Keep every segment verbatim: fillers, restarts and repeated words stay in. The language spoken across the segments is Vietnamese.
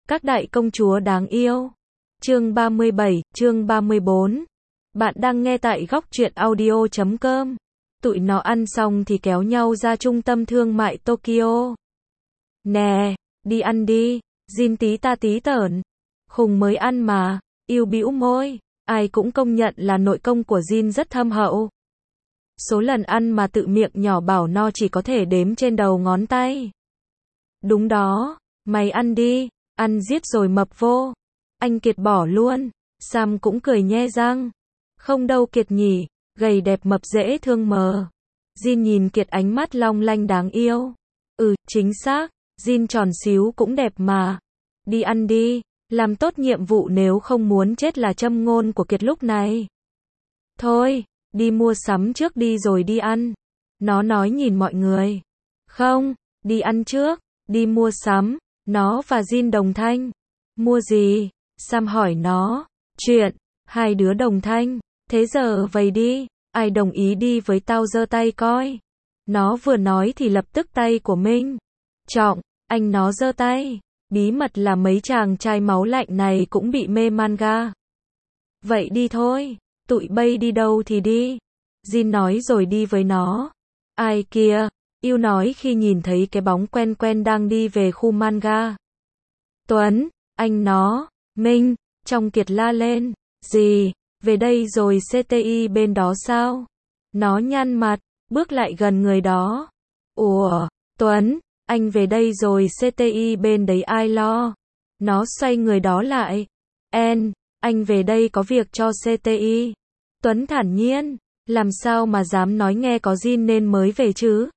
Các đại công chúa đáng yêu. Chương ba mươi bảy, chương ba mươi bốn. Bạn đang nghe tại góc truyện audio chấm com. Tụi nó ăn xong thì kéo nhau ra trung tâm thương mại Tokyo. Nè, đi ăn đi, Jin tí ta tí tởn. Khùng mới ăn mà, yêu bĩu môi. Ai cũng công nhận là nội công của Jin rất thâm hậu. Số lần ăn mà tự miệng nhỏ bảo no chỉ có thể đếm trên đầu ngón tay. Đúng đó, mày ăn đi, ăn giết rồi mập vô. Anh Kiệt bỏ luôn. Sam cũng cười nhe răng. Không đâu Kiệt nhỉ, gầy đẹp mập dễ thương mờ. Jin nhìn Kiệt ánh mắt long lanh đáng yêu. Ừ, chính xác, Jin tròn xíu cũng đẹp mà. Đi ăn đi, làm tốt nhiệm vụ nếu không muốn chết là châm ngôn của Kiệt lúc này. Thôi, đi mua sắm trước đi rồi đi ăn. Nó nói nhìn mọi người. Không, đi ăn trước, đi mua sắm. Nó và Jin đồng thanh. Mua gì? Sam hỏi nó. Chuyện, hai đứa đồng thanh. Thế giờ vậy đi, ai đồng ý đi với tao giơ tay coi. Nó vừa nói thì lập tức tay của Minh Trọng, anh nó giơ tay. Bí mật là mấy chàng trai máu lạnh này cũng bị mê manga. Vậy đi thôi, tụi bay đi đâu thì đi. Jin nói rồi đi với nó. Ai kia? Yêu nói khi nhìn thấy cái bóng quen quen đang đi về khu manga. Tuấn, anh nó, Minh, trong Kiệt la lên. Gì? Về đây rồi xê tê i bên đó sao? Nó nhăn mặt, bước lại gần người đó. Ủa, Tuấn, anh về đây rồi xê tê i bên đấy ai lo? Nó xoay người đó lại. En, anh về đây có việc cho xê tê i. Tuấn thản nhiên, làm sao mà dám nói nghe có Jin nên mới về chứ?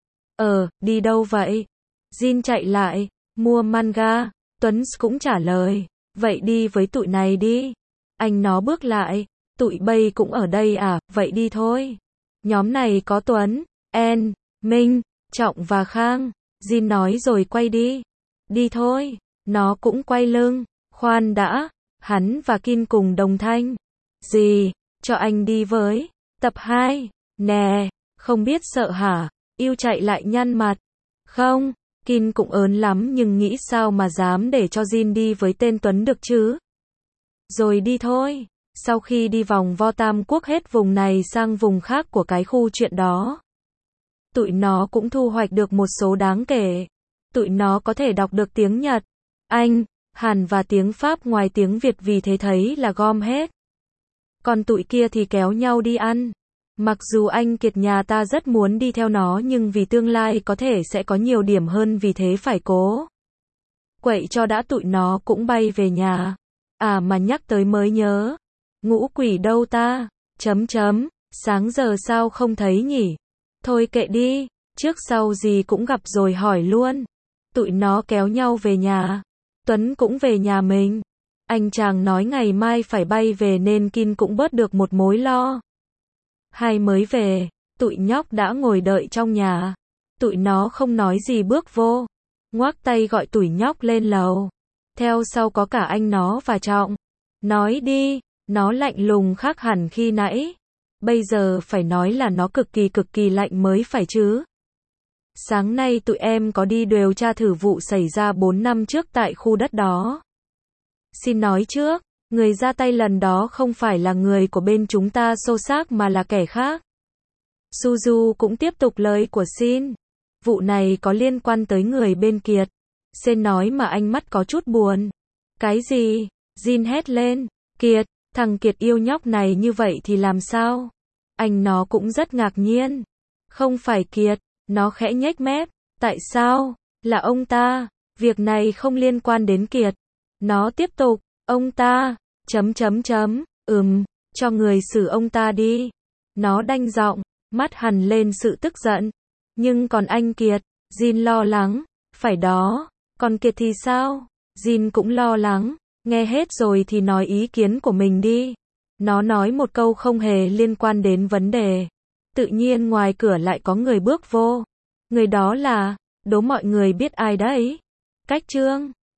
Ờ, đi đâu vậy? Jin chạy lại, mua manga. Tuấn cũng trả lời, vậy đi với tụi này đi. Anh nó bước lại, tụi bay cũng ở đây à, vậy đi thôi. Nhóm này có Tuấn, En, Minh, Trọng và Khang. Jin nói rồi quay đi. Đi thôi, nó cũng quay lưng. Khoan đã, hắn và Kin cùng đồng thanh. Gì, cho anh đi với. Tập hai, nè, không biết sợ hả? Yêu chạy lại nhăn mặt. Không, Kin cũng ớn lắm nhưng nghĩ sao mà dám để cho Jin đi với tên Tuấn được chứ. Rồi đi thôi. Sau khi đi vòng vo Tam Quốc hết vùng này sang vùng khác của cái khu chuyện đó. Tụi nó cũng thu hoạch được một số đáng kể. Tụi nó có thể đọc được tiếng Nhật, Anh, Hàn và tiếng Pháp ngoài tiếng Việt vì thế thấy là gom hết. Còn tụi kia thì kéo nhau đi ăn. Mặc dù anh Kiệt nhà ta rất muốn đi theo nó nhưng vì tương lai có thể sẽ có nhiều điểm hơn vì thế phải cố. Quậy cho đã tụi nó cũng bay về nhà. À mà nhắc tới mới nhớ. Ngũ quỷ đâu ta? Chấm chấm. Sáng giờ sao không thấy nhỉ? Thôi kệ đi. Trước sau gì cũng gặp rồi hỏi luôn. Tụi nó kéo nhau về nhà. Tuấn cũng về nhà mình. Anh chàng nói ngày mai phải bay về nên Kin cũng bớt được một mối lo. Hai mới về, tụi nhóc đã ngồi đợi trong nhà. Tụi nó không nói gì bước vô. Ngoác tay gọi tụi nhóc lên lầu. Theo sau có cả anh nó và Trọng. Nói đi, nó lạnh lùng khác hẳn khi nãy. Bây giờ phải nói là nó cực kỳ cực kỳ lạnh mới phải chứ. Sáng nay tụi em có đi điều tra thử vụ xảy ra bốn năm trước tại khu đất đó. Xin nói trước, người ra tay lần đó không phải là người của bên chúng ta xô xác mà là kẻ khác. Suzu cũng tiếp tục lời của Xin. Vụ này có liên quan tới người bên Kiệt. Sen nói mà ánh mắt có chút buồn. Cái gì? Jin hét lên. Kiệt, thằng Kiệt yêu nhóc này như vậy thì làm sao? Anh nó cũng rất ngạc nhiên. Không phải Kiệt, nó khẽ nhếch mép. Tại sao? Là ông ta. Việc này không liên quan đến Kiệt. Nó tiếp tục. Ông ta. Chấm chấm chấm. Ừm, cho người xử ông ta đi. Nó đanh giọng, mắt hằn lên sự tức giận. Nhưng còn anh Kiệt, Jin lo lắng. Phải đó. Còn Kiệt thì sao? Jin cũng lo lắng. Nghe hết rồi thì nói ý kiến của mình đi. Nó nói một câu không hề liên quan đến vấn đề. Tự nhiên ngoài cửa lại có người bước vô. Người đó là, đố mọi người biết ai đấy. Cách Trương.